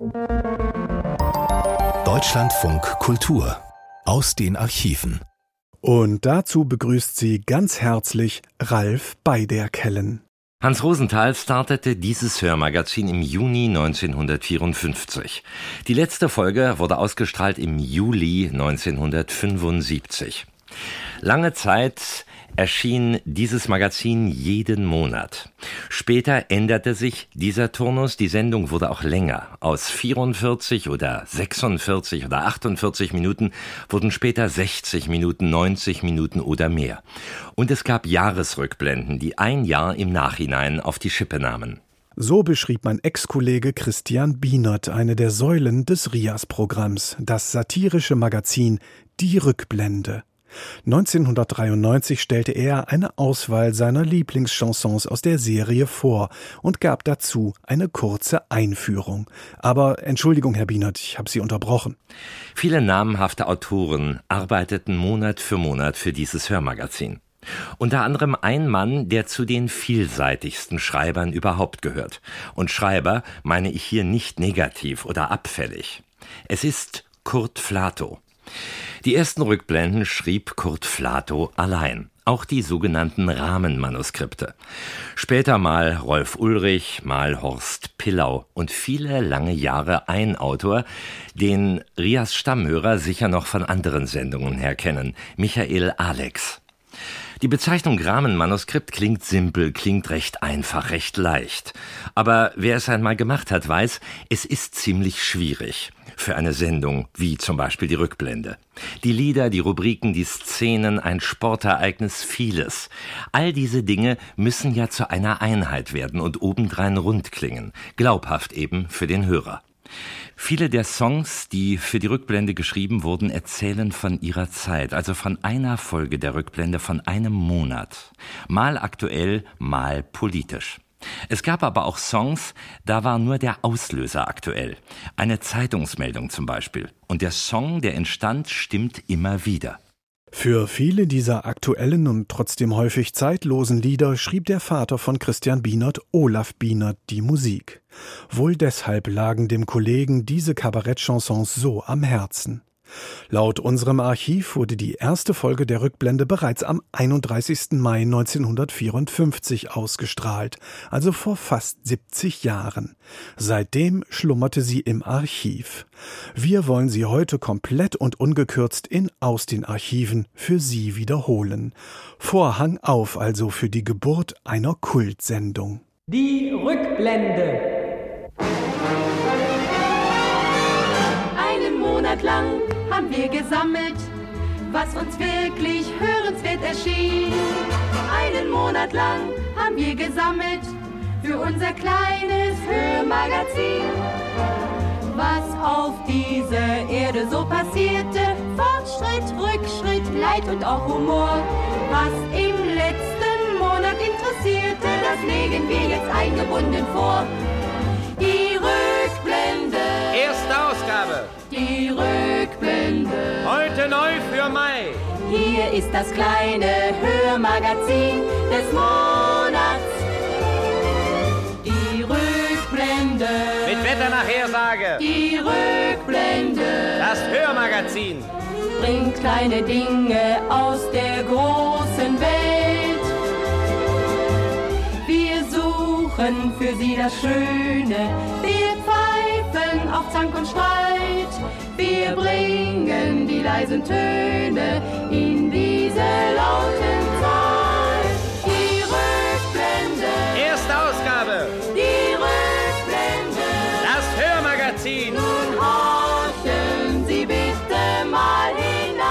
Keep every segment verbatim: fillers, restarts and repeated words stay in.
Deutschlandfunk Kultur aus den Archiven. Und dazu begrüßt sie ganz herzlich Ralf Beiderkellen. Hans Rosenthal startete dieses Hörmagazin im Juni neunzehnhundertvierundfünfzig. Die letzte Folge wurde ausgestrahlt im Juli neunzehnhundertfünfundsiebzig. Lange Zeit erschien dieses Magazin jeden Monat. Später änderte sich dieser Turnus, die Sendung wurde auch länger. Aus vierundvierzig oder sechsundvierzig oder achtundvierzig Minuten wurden später sechzig Minuten, neunzig Minuten oder mehr. Und es gab Jahresrückblenden, die ein Jahr im Nachhinein auf die Schippe nahmen. So beschrieb mein Ex-Kollege Christian Bienert eine der Säulen des Rias-Programms, das satirische Magazin Die Rückblende. neunzehnhundertdreiundneunzig stellte er eine Auswahl seiner Lieblingschansons aus der Serie vor und gab dazu eine kurze Einführung. Aber Entschuldigung, Herr Bienert, ich habe Sie unterbrochen. Viele namhafte Autoren arbeiteten Monat für Monat für dieses Hörmagazin. Unter anderem ein Mann, der zu den vielseitigsten Schreibern überhaupt gehört. Und Schreiber meine ich hier nicht negativ oder abfällig. Es ist Kurt Flatow. Die ersten Rückblenden schrieb Kurt Flatow allein, auch die sogenannten Rahmenmanuskripte. Später mal Rolf Ulrich, mal Horst Pillau und viele lange Jahre ein Autor, den Rias Stammhörer sicher noch von anderen Sendungen her kennen, Michael Alex. Die Bezeichnung Rahmenmanuskript klingt simpel, klingt recht einfach, recht leicht. Aber wer es einmal gemacht hat, weiß, es ist ziemlich schwierig für eine Sendung, wie zum Beispiel die Rückblende. Die Lieder, die Rubriken, die Szenen, ein Sportereignis, vieles. All diese Dinge müssen ja zu einer Einheit werden und obendrein rund klingen. Glaubhaft eben für den Hörer. Viele der Songs, die für die Rückblende geschrieben wurden, erzählen von ihrer Zeit, also von einer Folge der Rückblende, von einem Monat. Mal aktuell, mal politisch. Es gab aber auch Songs, da war nur der Auslöser aktuell. Eine Zeitungsmeldung zum Beispiel. Und der Song, der entstand, stimmt immer wieder. Für viele dieser aktuellen und trotzdem häufig zeitlosen Lieder schrieb der Vater von Christian Bienert, Olaf Bienert, die Musik. Wohl deshalb lagen dem Kollegen diese Kabarettchansons so am Herzen. Laut unserem Archiv wurde die erste Folge der Rückblende bereits am einunddreißigsten Mai neunzehnhundertvierundfünfzig ausgestrahlt, also vor fast siebzig Jahren. Seitdem schlummerte sie im Archiv. Wir wollen sie heute komplett und ungekürzt in Aus den Archiven für Sie wiederholen. Vorhang auf also für die Geburt einer Kultsendung. Die Rückblende. Einen Monat lang haben wir gesammelt, was uns wirklich hörenswert erschien. Einen Monat lang haben wir gesammelt für unser kleines Hörmagazin. Was auf dieser Erde so passierte, Fortschritt, Rückschritt, Leid und auch Humor. Was im letzten Monat interessierte, das legen wir jetzt eingebunden vor. Die Rückblende. Erste Ausgabe. Die Rückblende. Heute neu für Mai. Hier ist das kleine Hörmagazin des Monats. Die Rückblende. Mit Wetternachhersage. Die Rückblende. Das Hörmagazin. Bringt kleine Dinge aus der großen Welt. Wir suchen für Sie das Schöne. Wir pfeifen auf Zank und Streit. Wir bringen die leisen Töne in diese lauten Zeit. Die Rückblende. Erste Ausgabe. Die Rückblende. Das Hörmagazin. Nun horchen Sie bitte mal hinein.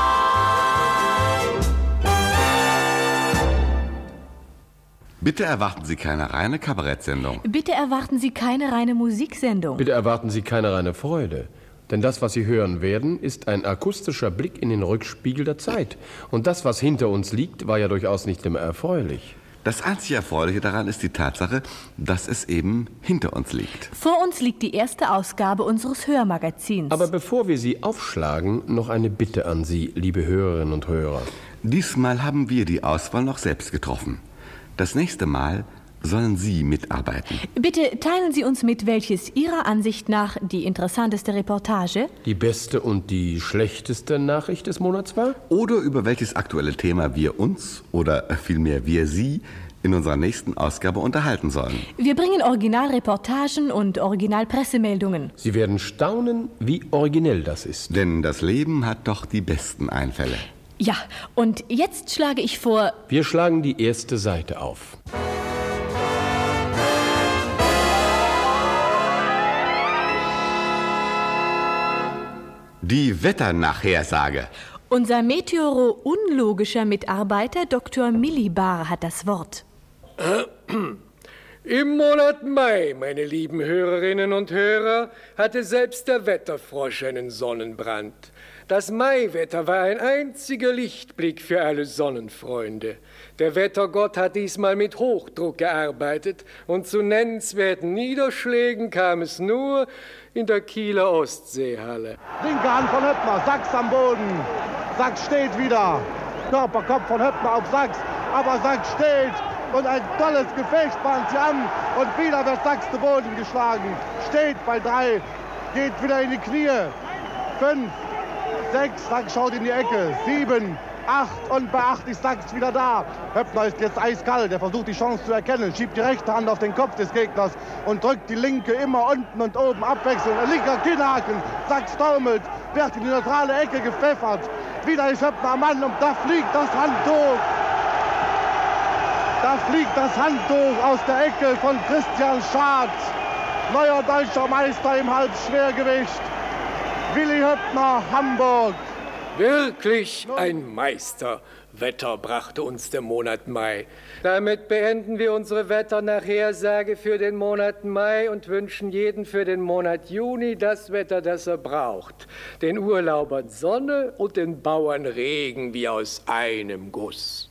Bitte erwarten Sie keine reine Kabarettsendung. Bitte erwarten Sie keine reine Musiksendung. Bitte erwarten Sie keine reine Freude. Denn das, was Sie hören werden, ist ein akustischer Blick in den Rückspiegel der Zeit. Und das, was hinter uns liegt, war ja durchaus nicht immer erfreulich. Das einzige Erfreuliche daran ist die Tatsache, dass es eben hinter uns liegt. Vor uns liegt die erste Ausgabe unseres Hörmagazins. Aber bevor wir sie aufschlagen, noch eine Bitte an Sie, liebe Hörerinnen und Hörer. Diesmal haben wir die Auswahl noch selbst getroffen. Das nächste Mal sollen Sie mitarbeiten. Bitte teilen Sie uns mit, welches Ihrer Ansicht nach die interessanteste Reportage, die beste und die schlechteste Nachricht des Monats war? Oder über welches aktuelle Thema wir uns oder vielmehr wir Sie in unserer nächsten Ausgabe unterhalten sollen. Wir bringen Originalreportagen und Originalpressemeldungen. Sie werden staunen, wie originell das ist. Denn das Leben hat doch die besten Einfälle. Ja, und jetzt schlage ich vor... Wir schlagen die erste Seite auf. Die Wetternachhersage. Unser meteoro-unlogischer Mitarbeiter Doktor Millibar hat das Wort. Im Monat Mai, meine lieben Hörerinnen und Hörer, hatte selbst der Wetterfrosch einen Sonnenbrand. Das Maiwetter war ein einziger Lichtblick für alle Sonnenfreunde. Der Wettergott hat diesmal mit Hochdruck gearbeitet und zu nennenswerten Niederschlägen kam es nur in der Kieler Ostseehalle. Linke Hand von Höppner, Sachs am Boden. Sachs steht wieder. Körperkopf von Höppner auf Sachs, aber Sachs steht. Und ein tolles Gefecht bahnt sie an. Und wieder wird Sachs zu Boden geschlagen. Steht bei drei, geht wieder in die Knie. Fünf, sechs, Sachs schaut in die Ecke. Sieben, acht und bei acht ist Sachs wieder da. Höppner ist jetzt eiskalt. Er versucht die Chance zu erkennen. Schiebt die rechte Hand auf den Kopf des Gegners und drückt die linke immer unten und oben abwechselnd. Ein linker Kinnhaken. Sachs taumelt, wird in die neutrale Ecke gepfeffert. Wieder ist Höppner am Mann und da fliegt das Handtuch. Da fliegt das Handtuch aus der Ecke von Christian Schad. Neuer deutscher Meister im Halbschwergewicht. Willi Höppner, Hamburg. Wirklich ein Meisterwetter brachte uns der Monat Mai. Damit beenden wir unsere Wetternachhersage für den Monat Mai und wünschen jeden für den Monat Juni das Wetter, das er braucht. Den Urlaubern Sonne und den Bauern Regen wie aus einem Guss.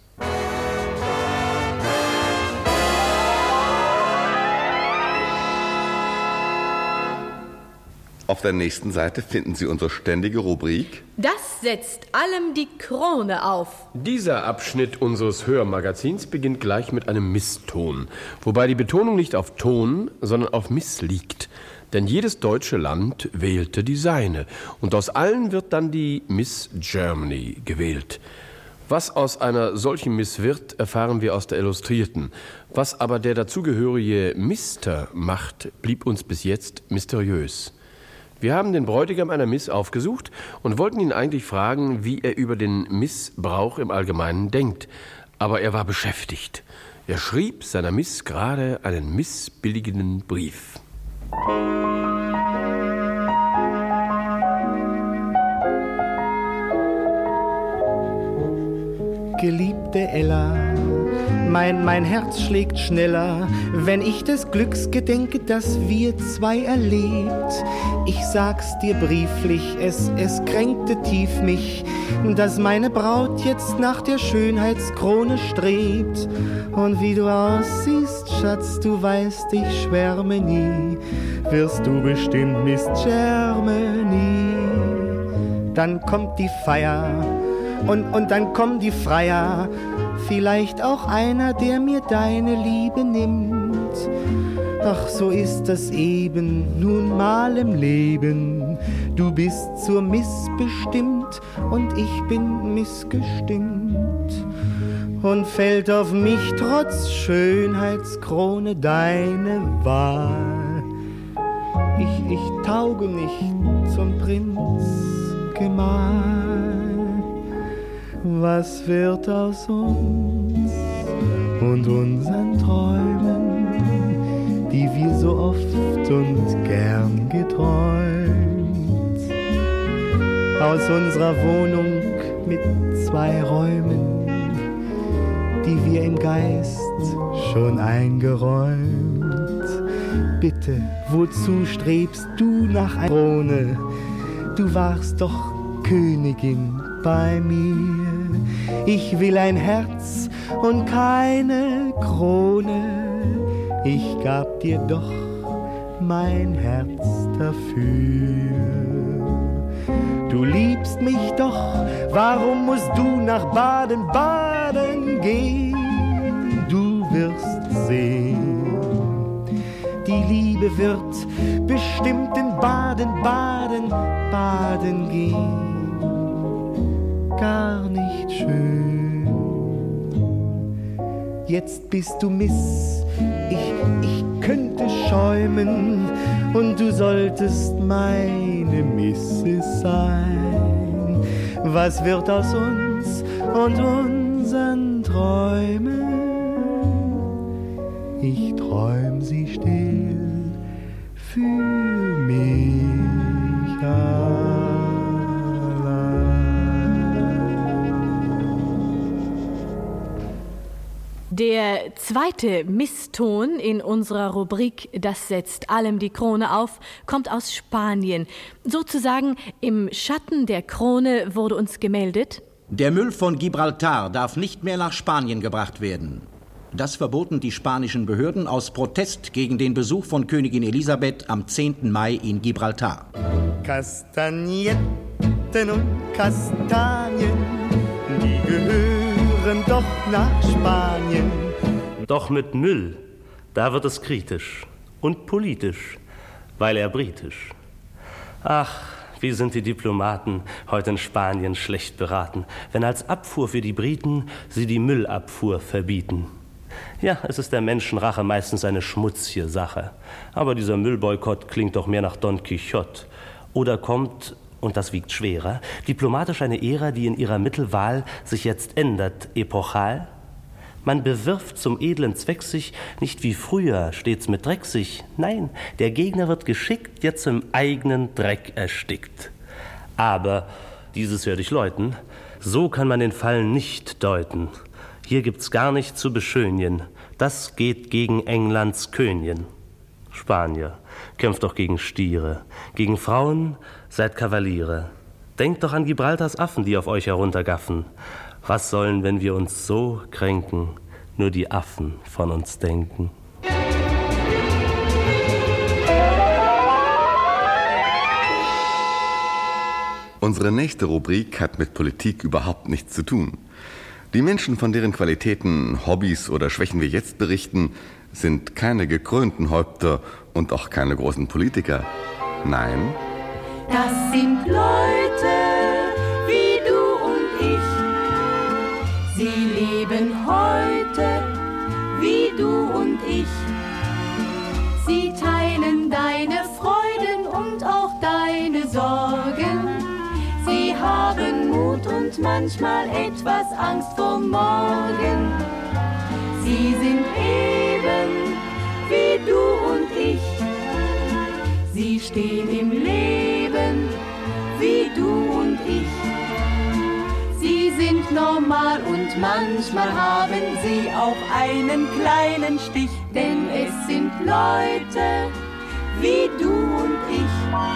Auf der nächsten Seite finden Sie unsere ständige Rubrik. Das setzt allem die Krone auf. Dieser Abschnitt unseres Hörmagazins beginnt gleich mit einem Misston, wobei die Betonung nicht auf Ton, sondern auf Miss liegt. Denn jedes deutsche Land wählte die seine und aus allen wird dann die Miss Germany gewählt. Was aus einer solchen Miss wird, erfahren wir aus der Illustrierten. Was aber der dazugehörige Mister macht, blieb uns bis jetzt mysteriös. Wir haben den Bräutigam einer Miss aufgesucht und wollten ihn eigentlich fragen, wie er über den Missbrauch im Allgemeinen denkt. Aber er war beschäftigt. Er schrieb seiner Miss gerade einen missbilligenden Brief. Geliebte Ella, mein, mein Herz schlägt schneller, wenn ich des Glücks gedenke, das wir zwei erlebt. Ich sag's dir brieflich, es, es kränkte tief mich, dass meine Braut jetzt nach der Schönheitskrone strebt. Und wie du aussiehst, Schatz, du weißt, ich schwärme nie, wirst du bestimmt Miss Germany. Dann kommt die Feier und, und dann kommen die Freier, vielleicht auch einer, der mir deine Liebe nimmt. Ach, so ist das eben nun mal im Leben. Du bist zur Miss bestimmt und ich bin missgestimmt. Und fällt auf mich trotz Schönheitskrone deine Wahl. Ich, ich tauge nicht zum Prinz Gemahl. Was wird aus uns und unseren Träumen, die wir so oft und gern geträumt? Aus unserer Wohnung mit zwei Räumen, die wir im Geist schon eingeräumt. Bitte, wozu strebst du nach einer Krone? Du warst doch Königin bei mir. Ich will ein Herz und keine Krone. Ich gab dir doch mein Herz dafür. Du liebst mich doch, warum musst du nach Baden-Baden gehen? Du wirst sehen, die Liebe wird bestimmt in Baden, Baden, Baden gehen. Gar nicht schön. Jetzt bist du Miss, ich, ich könnte schäumen und du solltest meine Misses sein. Was wird aus uns und unseren Träumen? Ich träum sie still für mich allein. Der zweite Misston in unserer Rubrik Das setzt allem die Krone auf, kommt aus Spanien. Sozusagen im Schatten der Krone wurde uns gemeldet: Der Müll von Gibraltar darf nicht mehr nach Spanien gebracht werden. Das verboten die spanischen Behörden aus Protest gegen den Besuch von Königin Elisabeth am zehnten Mai in Gibraltar. Kastagnetten und Kastanien, die gehören doch nach Spanien. Doch mit Müll, da wird es kritisch und politisch, weil er britisch. Ach, wie sind die Diplomaten heute in Spanien schlecht beraten, wenn als Abfuhr für die Briten sie die Müllabfuhr verbieten. Ja, es ist der Menschenrache meistens eine schmutzige Sache. Aber dieser Müllboykott klingt doch mehr nach Don Quixote. Oder kommt, und das wiegt schwerer, diplomatisch eine Ära, die in ihrer Mittelwahl sich jetzt ändert, epochal? Man bewirft zum edlen Zweck sich nicht wie früher, stets mit Dreck sich. Nein, der Gegner wird geschickt, jetzt im eigenen Dreck erstickt. Aber, dieses werde ich läuten, so kann man den Fall nicht deuten. Hier gibt's gar nicht zu beschönien. Das geht gegen Englands Königin. Spanier, kämpft doch gegen Stiere. Gegen Frauen seid Kavaliere. Denkt doch an Gibraltars Affen, die auf euch heruntergaffen. Was sollen, wenn wir uns so kränken, nur die Affen von uns denken? Unsere nächste Rubrik hat mit Politik überhaupt nichts zu tun. Die Menschen, von deren Qualitäten, Hobbys oder Schwächen wir jetzt berichten, sind keine gekrönten Häupter und auch keine großen Politiker. Nein. Das sind Leute wie du und ich. Sie leben heute wie du und ich. Sie teilen deine Freuden und auch deine Sorgen. Sie haben Mut und manchmal etwas Angst vor morgen. Sie sind eben wie du und ich. Sie stehen im Leben wie du und ich. Sie sind normal und manchmal haben sie auch einen kleinen Stich. Denn es sind Leute wie du und ich.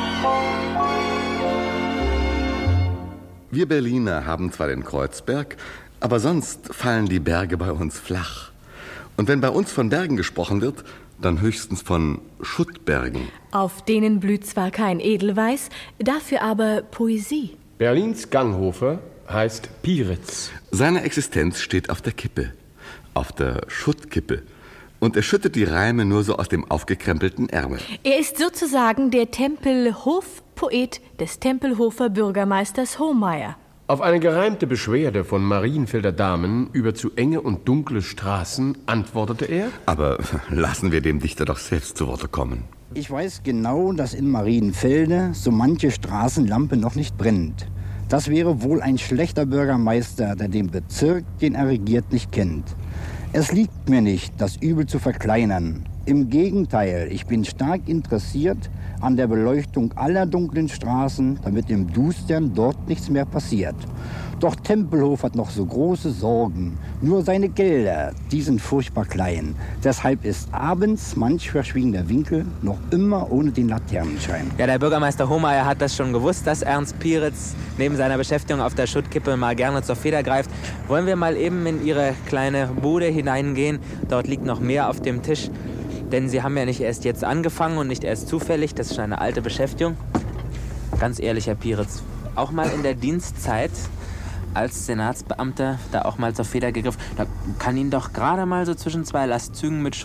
Wir Berliner haben zwar den Kreuzberg, aber sonst fallen die Berge bei uns flach. Und wenn bei uns von Bergen gesprochen wird, dann höchstens von Schuttbergen. Auf denen blüht zwar kein Edelweiß, dafür aber Poesie. Berlins Ganghofer heißt Pieritz. Seine Existenz steht auf der Kippe, auf der Schuttkippe. Und er schüttet die Reime nur so aus dem aufgekrempelten Ärmel. Er ist sozusagen der Tempelhof-Poet des Tempelhofer Bürgermeisters Hohmeier. Auf eine gereimte Beschwerde von Marienfelder Damen über zu enge und dunkle Straßen antwortete er: Aber lassen wir dem Dichter doch selbst zu Worte kommen. Ich weiß genau, dass in Marienfelde so manche Straßenlampe noch nicht brennt. Das wäre wohl ein schlechter Bürgermeister, der den Bezirk, den er regiert, nicht kennt. Es liegt mir nicht, das Übel zu verkleinern. Im Gegenteil, ich bin stark interessiert an der Beleuchtung aller dunklen Straßen, damit im Dustern dort nichts mehr passiert. Doch Tempelhof hat noch so große Sorgen. Nur seine Gelder, die sind furchtbar klein. Deshalb ist abends manch verschwiegener Winkel noch immer ohne den Laternenschein. Ja, der Bürgermeister Hohmeier hat das schon gewusst, dass Ernst Pieritz neben seiner Beschäftigung auf der Schuttkippe mal gerne zur Feder greift. Wollen wir mal eben in Ihre kleine Bude hineingehen? Dort liegt noch mehr auf dem Tisch. Denn Sie haben ja nicht erst jetzt angefangen und nicht erst zufällig. Das ist schon eine alte Beschäftigung. Ganz ehrlich, Herr Pieritz, auch mal in der Dienstzeit als Senatsbeamter da auch mal zur Feder gegriffen. Da kann Ihnen doch gerade mal so zwischen zwei Lastzügen mit Schutt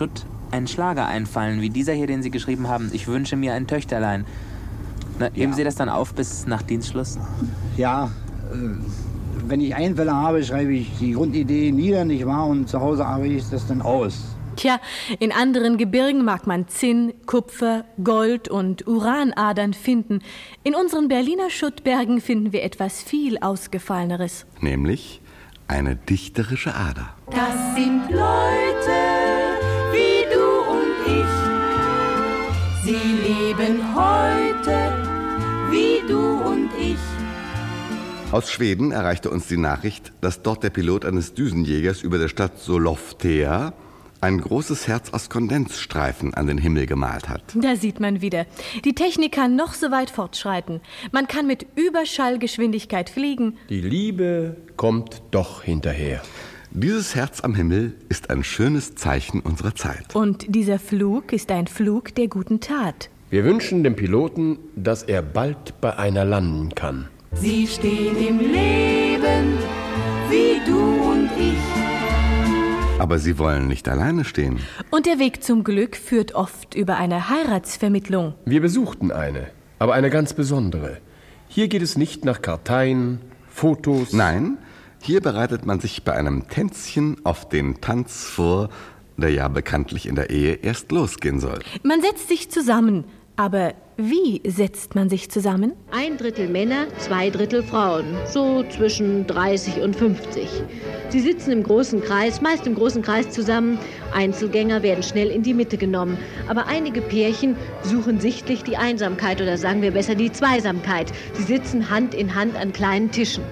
ein Schlager einfallen, wie dieser hier, den Sie geschrieben haben. Ich wünsche mir ein Töchterlein. Na, ja. Heben Sie das dann auf bis nach Dienstschluss? Ja, äh, wenn ich Einfälle habe, schreibe ich die Grundidee nieder, nicht wahr? Und zu Hause arbeite ich das dann aus. Tja, in anderen Gebirgen mag man Zinn, Kupfer, Gold und Uranadern finden. In unseren Berliner Schuttbergen finden wir etwas viel Ausgefalleneres. Nämlich eine dichterische Ader. Das sind Leute wie du und ich. Sie leben heute wie du und ich. Aus Schweden erreichte uns die Nachricht, dass dort der Pilot eines Düsenjägers über der Stadt Sollefteå ein großes Herz aus Kondensstreifen an den Himmel gemalt hat. Da sieht man wieder. Die Technik kann noch so weit fortschreiten. Man kann mit Überschallgeschwindigkeit fliegen. Die Liebe kommt doch hinterher. Dieses Herz am Himmel ist ein schönes Zeichen unserer Zeit. Und dieser Flug ist ein Flug der guten Tat. Wir wünschen dem Piloten, dass er bald bei einer landen kann. Sie stehen im Leben wie du und ich. Aber sie wollen nicht alleine stehen. Und der Weg zum Glück führt oft über eine Heiratsvermittlung. Wir besuchten eine, aber eine ganz besondere. Hier geht es nicht nach Karteien, Fotos. Nein, hier bereitet man sich bei einem Tänzchen auf den Tanz vor, der ja bekanntlich in der Ehe erst losgehen soll. Man setzt sich zusammen. Aber wie setzt man sich zusammen? Ein Drittel Männer, zwei Drittel Frauen, so zwischen dreißig und fünfzig. Sie sitzen im großen Kreis, meist im großen Kreis zusammen. Einzelgänger werden schnell in die Mitte genommen. Aber einige Pärchen suchen sichtlich die Einsamkeit oder sagen wir besser die Zweisamkeit. Sie sitzen Hand in Hand an kleinen Tischen.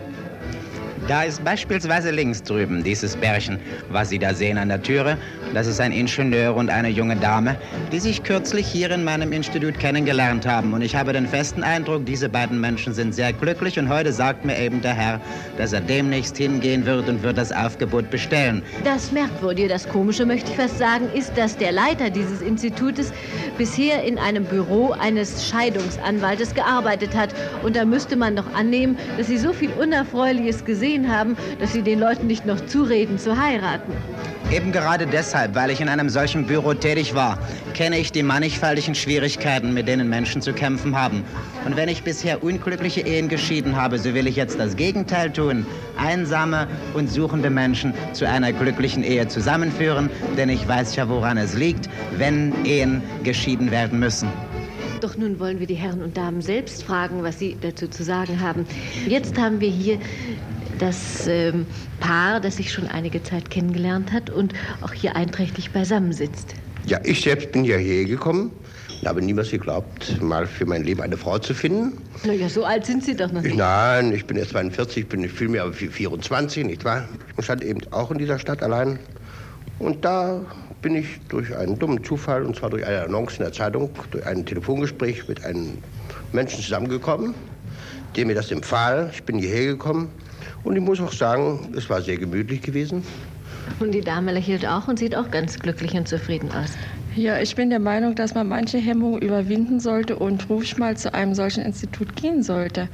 Da ist beispielsweise links drüben dieses Pärchen, was Sie da sehen an der Türe. Das ist ein Ingenieur und eine junge Dame, die sich kürzlich hier in meinem Institut kennengelernt haben. Und ich habe den festen Eindruck, diese beiden Menschen sind sehr glücklich. Und heute sagt mir eben der Herr, dass er demnächst hingehen wird und wird das Aufgebot bestellen. Das Merkwürdige, das Komische, möchte ich fast sagen, ist, dass der Leiter dieses Institutes bisher in einem Büro eines Scheidungsanwaltes gearbeitet hat. Und da müsste man doch annehmen, dass Sie so viel Unerfreuliches gesehen haben, dass Sie den Leuten nicht noch zureden zu heiraten. Eben gerade deshalb, weil ich in einem solchen Büro tätig war, kenne ich die mannigfaltigen Schwierigkeiten, mit denen Menschen zu kämpfen haben. Und wenn ich bisher unglückliche Ehen geschieden habe, so will ich jetzt das Gegenteil tun. Einsame und suchende Menschen zu einer glücklichen Ehe zusammenführen, denn ich weiß ja, woran es liegt, wenn Ehen geschieden werden müssen. Doch nun wollen wir die Herren und Damen selbst fragen, was sie dazu zu sagen haben. Jetzt haben wir hier das ähm, Paar, das sich schon einige Zeit kennengelernt hat und auch hier einträchtig beisammensitzt. Ja, ich selbst bin hierher gekommen und habe niemals geglaubt, mal für mein Leben eine Frau zu finden. Na ja, so alt sind Sie doch noch nicht. Nein, ich bin erst zweiundvierzig, ich bin ich fühle mich aber vierundzwanzig, nicht wahr? Und stand eben auch in dieser Stadt allein. Und da bin ich durch einen dummen Zufall, und zwar durch eine Annonce in der Zeitung, durch ein Telefongespräch mit einem Menschen zusammengekommen, der mir das empfahl. Ich bin hierher gekommen. Und ich muss auch sagen, es war sehr gemütlich gewesen. Und die Dame lächelt auch und sieht auch ganz glücklich und zufrieden aus. Ja, ich bin der Meinung, dass man manche Hemmungen überwinden sollte und ruhig mal zu einem solchen Institut gehen sollte.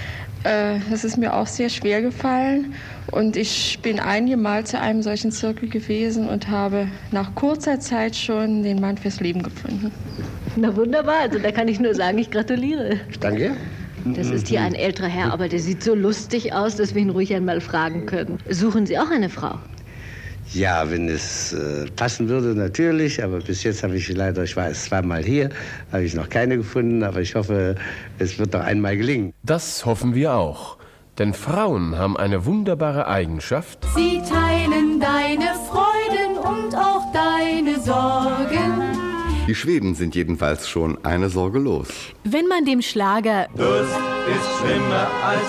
Äh, das ist mir auch sehr schwer gefallen. Und ich bin einige Mal zu einem solchen Zirkel gewesen und habe nach kurzer Zeit schon den Mann fürs Leben gefunden. Na wunderbar, also da kann ich nur sagen, ich gratuliere. Danke. Das ist hier ein älterer Herr, aber der sieht so lustig aus, dass wir ihn ruhig einmal fragen können. Suchen Sie auch eine Frau? Ja, wenn es äh, passen würde, natürlich. Aber bis jetzt habe ich leider, ich war erst zweimal hier, habe ich noch keine gefunden. Aber ich hoffe, es wird doch einmal gelingen. Das hoffen wir auch. Denn Frauen haben eine wunderbare Eigenschaft. Sie teilen deine Freuden und auch deine Sorgen. Die Schweden sind jedenfalls schon eine Sorge los. Wenn man dem Schlager Durst ist schlimmer als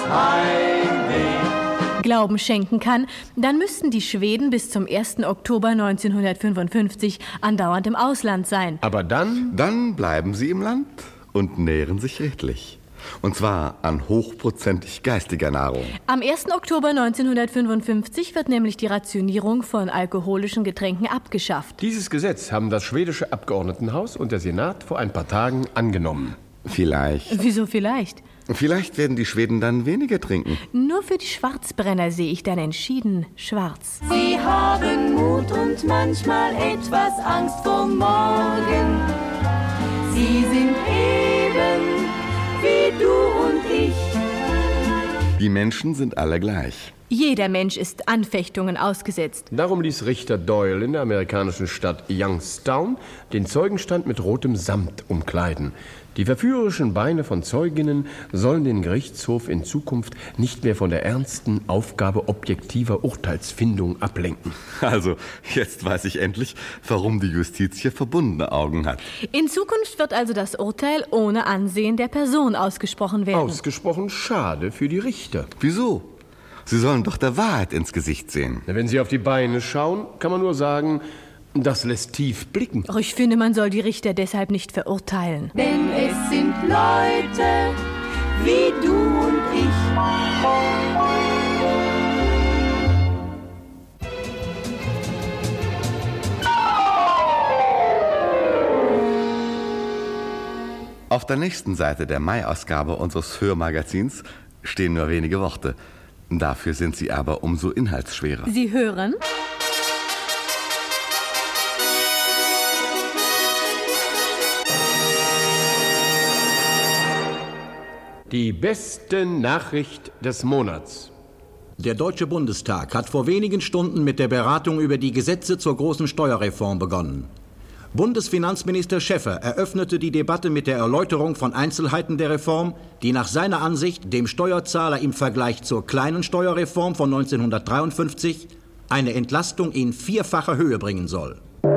Heimweh Glauben schenken kann, dann müssten die Schweden bis zum ersten Oktober neunzehnhundertfünfundfünfzig andauernd im Ausland sein. Aber dann? Dann bleiben sie im Land und nähren sich redlich. Und zwar an hochprozentig geistiger Nahrung. Am ersten Oktober neunzehnhundertfünfundfünfzig wird nämlich die Rationierung von alkoholischen Getränken abgeschafft. Dieses Gesetz haben das schwedische Abgeordnetenhaus und der Senat vor ein paar Tagen angenommen. Vielleicht. Wieso vielleicht? Vielleicht werden die Schweden dann weniger trinken. Nur für die Schwarzbrenner sehe ich dann entschieden schwarz. Sie haben Mut und manchmal etwas Angst vor morgen. Sie sind eben wie du und ich. Die Menschen sind alle gleich. Jeder Mensch ist Anfechtungen ausgesetzt. Darum ließ Richter Doyle in der amerikanischen Stadt Youngstown den Zeugenstand mit rotem Samt umkleiden. Die verführerischen Beine von Zeuginnen sollen den Gerichtshof in Zukunft nicht mehr von der ernsten Aufgabe objektiver Urteilsfindung ablenken. Also, jetzt weiß ich endlich, warum die Justiz hier verbundene Augen hat. In Zukunft wird also das Urteil ohne Ansehen der Person ausgesprochen werden. Ausgesprochen schade für die Richter. Wieso? Sie sollen doch der Wahrheit ins Gesicht sehen. Wenn Sie auf die Beine schauen, kann man nur sagen, das lässt tief blicken. Ich finde, man soll die Richter deshalb nicht verurteilen. Denn es sind Leute wie du und ich. Auf der nächsten Seite der Mai-Ausgabe unseres Hörmagazins stehen nur wenige Worte. Dafür sind sie aber umso inhaltsschwerer. Sie hören? Die beste Nachricht des Monats. Der Deutsche Bundestag hat vor wenigen Stunden mit der Beratung über die Gesetze zur großen Steuerreform begonnen. Bundesfinanzminister Schäffer eröffnete die Debatte mit der Erläuterung von Einzelheiten der Reform, die nach seiner Ansicht dem Steuerzahler im Vergleich zur kleinen Steuerreform von neunzehnhundertdreiundfünfzig eine Entlastung in vierfacher Höhe bringen soll.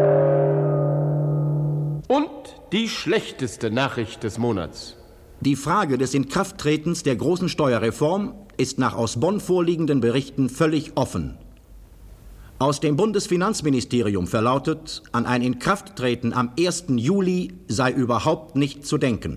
Und die schlechteste Nachricht des Monats. Die Frage des Inkrafttretens der großen Steuerreform ist nach aus Bonn vorliegenden Berichten völlig offen. Aus dem Bundesfinanzministerium verlautet, an ein Inkrafttreten am ersten Juli sei überhaupt nicht zu denken.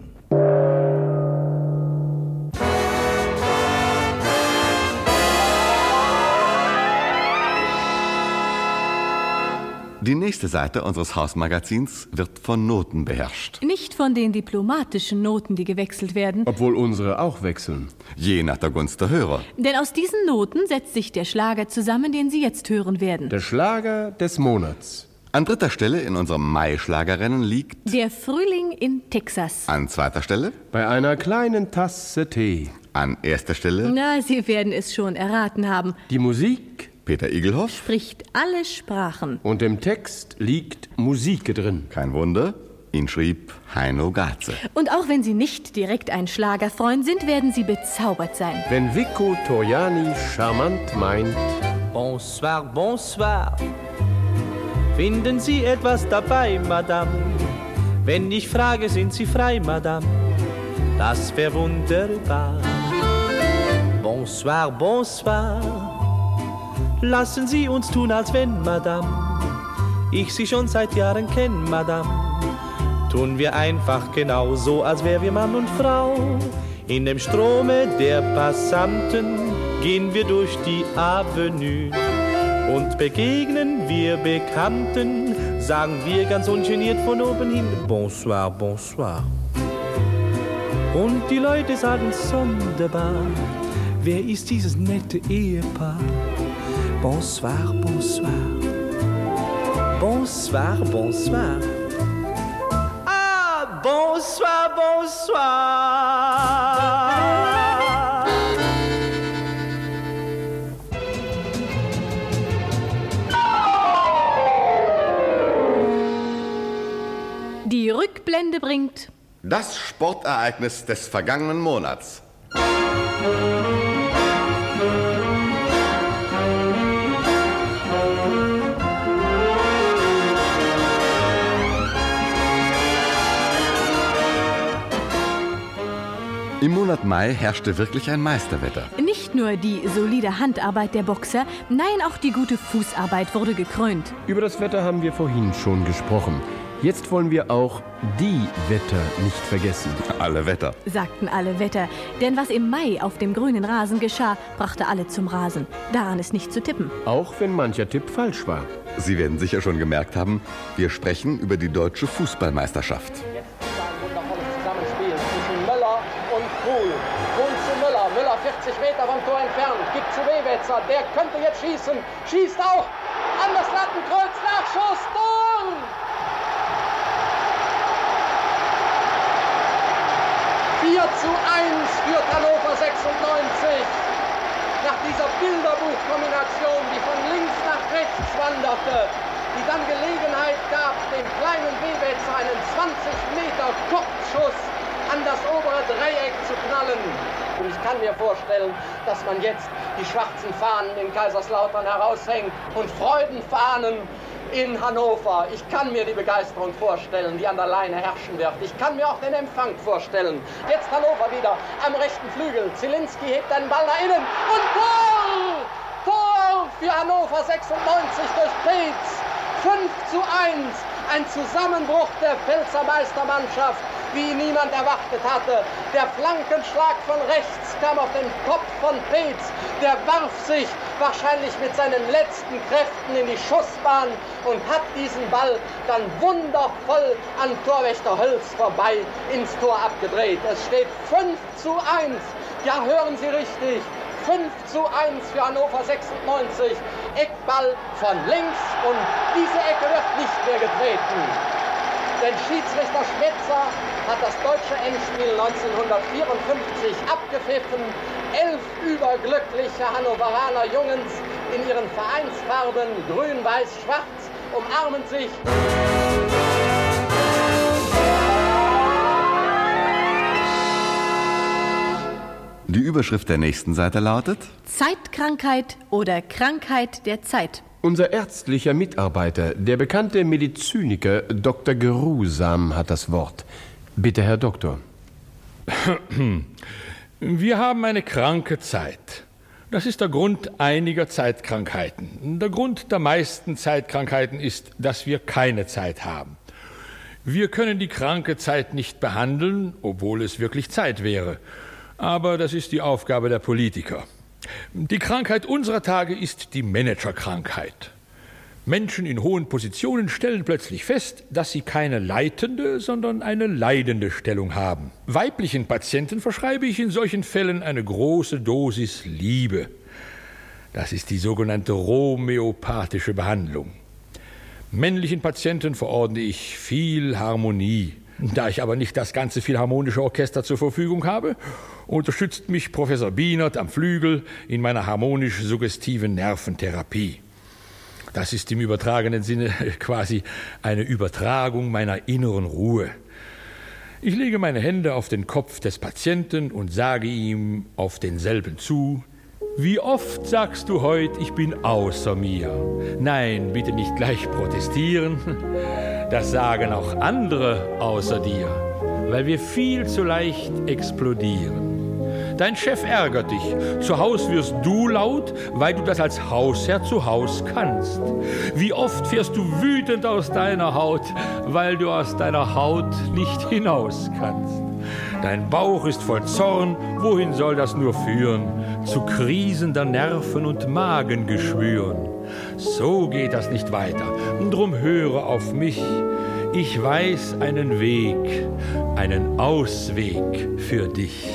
Die nächste Seite unseres Hausmagazins wird von Noten beherrscht. Nicht von den diplomatischen Noten, die gewechselt werden. Obwohl unsere auch wechseln. Je nach der Gunst der Hörer. Denn aus diesen Noten setzt sich der Schlager zusammen, den Sie jetzt hören werden. Der Schlager des Monats. An dritter Stelle in unserem Mai-Schlagerrennen liegt Der Frühling in Texas. An zweiter Stelle Bei einer kleinen Tasse Tee. An erster Stelle Na, Sie werden es schon erraten haben. Die Musik Peter Igelhoff Spricht alle Sprachen. und im Text liegt Musik drin. Kein Wunder, ihn schrieb Heino Gaze. Und auch wenn Sie nicht direkt ein Schlagerfreund sind, werden Sie bezaubert sein. Wenn Vico Torjani charmant meint: Bonsoir, bonsoir. Finden Sie etwas dabei, Madame? Wenn ich frage, sind Sie frei, Madame? Das wär wunderbar. Bonsoir, bonsoir. Lassen Sie uns tun, als wenn, Madame, ich Sie schon seit Jahren kenne, Madame. Tun wir einfach genau so, als wär wir Mann und Frau. In dem Strome der Passanten gehen wir durch die Avenue und begegnen wir Bekannten, sagen wir ganz ungeniert von oben hin: Bonsoir, bonsoir. Und die Leute sagen sonderbar: Wer ist dieses nette Ehepaar? Bonsoir, bonsoir. Bonsoir, bonsoir. Ah, bonsoir, bonsoir. Die Rückblende bringt Das Sportereignis des vergangenen Monats. Im Monat Mai herrschte wirklich ein Meisterwetter. nicht nur die solide Handarbeit der Boxer, nein, auch die gute Fußarbeit wurde gekrönt. Über das Wetter haben wir vorhin schon gesprochen. Jetzt wollen wir auch die Wetter nicht vergessen. Alle Wetter. Sagten alle Wetter. Denn was im Mai auf dem grünen Rasen geschah, brachte alle zum Rasen. Daran ist nicht zu tippen. Auch wenn mancher Tipp falsch war. Sie werden sicher schon gemerkt haben, wir sprechen über die deutsche Fußballmeisterschaft. Jetzt ein wundervolles Zusammenspiel zwischen Möller und Kuhl. Kuhl zu Müller. Müller vierzig Meter vom Tor entfernt. Gibt zu Wewetzer. Der könnte jetzt schießen. Schießt auch. An das Lattenkreuz. Nachschuss. Tor! vier zu eins führt Hannover sechsundneunzig. Nach dieser Bilderbuchkombination, die von links nach rechts wanderte, die dann Gelegenheit gab, dem kleinen Wewetzer einen zwanzig Meter Kurzschuss an das obere Dreieck zu knallen. Und ich kann mir vorstellen, dass man jetzt die schwarzen Fahnen in Kaiserslautern heraushängt und Freudenfahnen in Hannover. Ich kann mir die Begeisterung vorstellen, die an der Leine herrschen wird. Ich kann mir auch den Empfang vorstellen. Jetzt Hannover wieder am rechten Flügel. Zielinski hebt einen Ball nach innen und Tor! Tor für Hannover sechsundneunzig durch Peetz. fünf zu eins. Ein Zusammenbruch der Pfälzer Meistermannschaft, wie ihn niemand erwartet hatte. Der Flankenschlag von rechts kam auf den Kopf von Peetz. Der warf sich wahrscheinlich mit seinen letzten Kräften in die Schussbahn und hat diesen Ball dann wundervoll an Torwächter Hölz vorbei ins Tor abgedreht. Es steht fünf zu eins. Ja, hören Sie richtig. fünf zu eins für Hannover sechsundneunzig. Eckball von links und diese Ecke wird nicht mehr getreten. Denn Schiedsrichter Schmetzer hat das deutsche Endspiel neunzehnhundertvierundfünfzig abgepfiffen. Elf überglückliche Hannoveraner Jungens in ihren Vereinsfarben grün, weiß, schwarz umarmen sich. Die Überschrift der nächsten Seite lautet: Zeitkrankheit oder Krankheit der Zeit. Unser ärztlicher Mitarbeiter, der bekannte Medizyniker Doktor Gerusam, hat das Wort. Bitte, Herr Doktor. Wir haben eine kranke Zeit. Das ist der Grund einiger Zeitkrankheiten. Der Grund der meisten Zeitkrankheiten ist, dass wir keine Zeit haben. Wir können die kranke Zeit nicht behandeln, obwohl es wirklich Zeit wäre. Aber das ist die Aufgabe der Politiker. Die Krankheit unserer Tage ist die Managerkrankheit. Menschen in hohen Positionen stellen plötzlich fest, dass sie keine leitende, sondern eine leidende Stellung haben. Weiblichen Patienten verschreibe ich in solchen Fällen eine große Dosis Liebe. Das ist die sogenannte homöopathische Behandlung. Männlichen Patienten verordne ich viel Harmonie. Da ich aber nicht das ganze Philharmonische Orchester zur Verfügung habe, unterstützt mich Professor Bienert am Flügel in meiner harmonisch-suggestiven Nerventherapie. Das ist im übertragenen Sinne quasi eine Übertragung meiner inneren Ruhe. Ich lege meine Hände auf den Kopf des Patienten und sage ihm auf denselben zu: Wie oft sagst du heute, ich bin außer mir? Nein, bitte nicht gleich protestieren. Das sagen auch andere außer dir, weil wir viel zu leicht explodieren. Dein Chef ärgert dich. Zu Haus wirst du laut, weil du das als Hausherr zu Haus kannst. Wie oft fährst du wütend aus deiner Haut, weil du aus deiner Haut nicht hinaus kannst. Dein Bauch ist voll Zorn, wohin soll das nur führen? Zu Krisen der Nerven und Magengeschwüren. So geht das nicht weiter, drum höre auf mich. Ich weiß einen Weg, einen Ausweg für dich.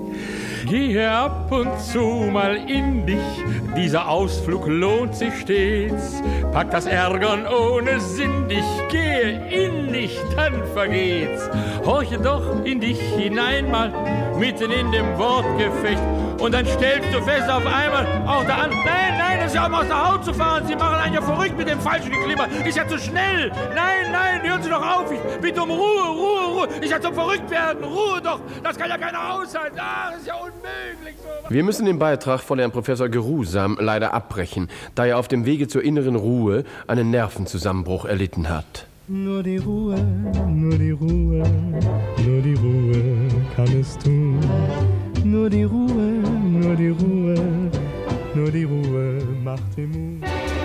Gehe ab und zu mal in dich, dieser Ausflug lohnt sich stets. Pack das Ärgern ohne Sinn dich, gehe in dich, dann vergeht's. Horche doch in dich hinein mal, mitten in dem Wortgefecht. Und dann stellst du fest auf einmal, auch da an, nein, nein, das ist ja um aus der Haut zu fahren. Sie machen einen ja verrückt mit dem falschen Geklimmer. Ist ja zu schnell. Nein, nein, hören Sie doch auf. Ich bitte um Ruhe, Ruhe, Ruhe. Ist ja zum Verrücktwerden. Ruhe doch. Das kann ja keiner aushalten. Ach, das ist ja unmöglich. So. Wir müssen den Beitrag von Herrn Professor Gerusam leider abbrechen, da er auf dem Wege zur inneren Ruhe einen Nervenzusammenbruch erlitten hat. Nur die Ruhe, nur die Ruhe, nur die Ruhe kann es tun. Nur die Ruhe, nur die Ruhe, nur die Ruhe macht den Mut.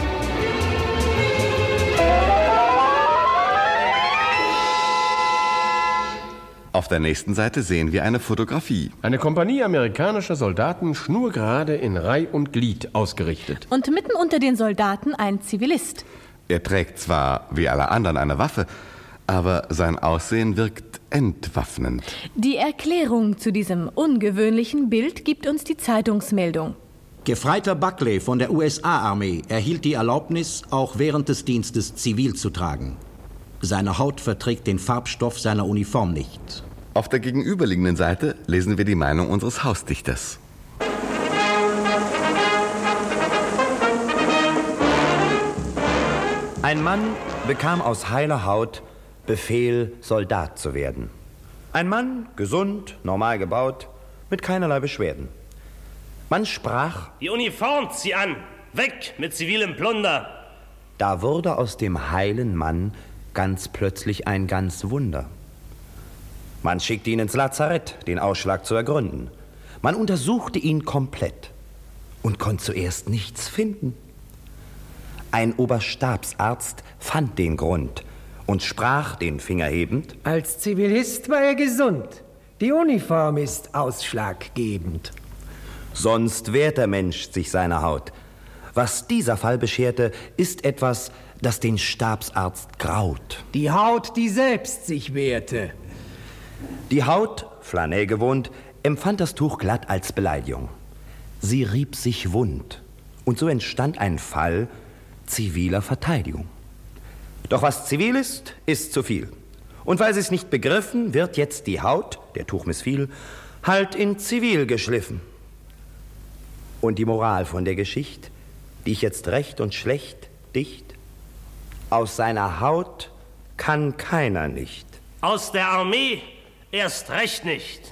Auf der nächsten Seite sehen wir eine Fotografie. Eine Kompanie amerikanischer Soldaten, schnurgerade in Reih und Glied ausgerichtet. Und mitten unter den Soldaten ein Zivilist. Er trägt zwar wie alle anderen eine Waffe, aber sein Aussehen wirkt entwaffnend. Die Erklärung zu diesem ungewöhnlichen Bild gibt uns die Zeitungsmeldung. Gefreiter Buckley von der U S A-Armee erhielt die Erlaubnis, auch während des Dienstes zivil zu tragen. Seine Haut verträgt den Farbstoff seiner Uniform nicht. Auf der gegenüberliegenden Seite lesen wir die Meinung unseres Hausdichters. Ein Mann bekam aus heiler Haut Befehl, Soldat zu werden. Ein Mann, gesund, normal gebaut, mit keinerlei Beschwerden. Man sprach: Die Uniform zieh an! Weg mit zivilem Plunder! Da wurde aus dem heilen Mann ganz plötzlich ein ganz Wunder. Man schickte ihn ins Lazarett, den Ausschlag zu ergründen. Man untersuchte ihn komplett und konnte zuerst nichts finden. Ein Oberstabsarzt fand den Grund und sprach, den Finger hebend: Als Zivilist war er gesund. Die Uniform ist ausschlaggebend. Sonst wehrt der Mensch sich seiner Haut. Was dieser Fall bescherte, ist etwas, das den Stabsarzt graut. Die Haut, die selbst sich wehrte. Die Haut, Flanell gewohnt, empfand das Tuch glatt als Beleidigung. Sie rieb sich wund. Und so entstand ein Fall ziviler Verteidigung. Doch was zivil ist, ist zu viel. Und weil sie es nicht begriffen, wird jetzt die Haut, der Tuch missfiel, halt in zivil geschliffen. Und die Moral von der Geschichte, die ich jetzt recht und schlecht dicht: Aus seiner Haut kann keiner nicht. Aus der Armee erst recht nicht.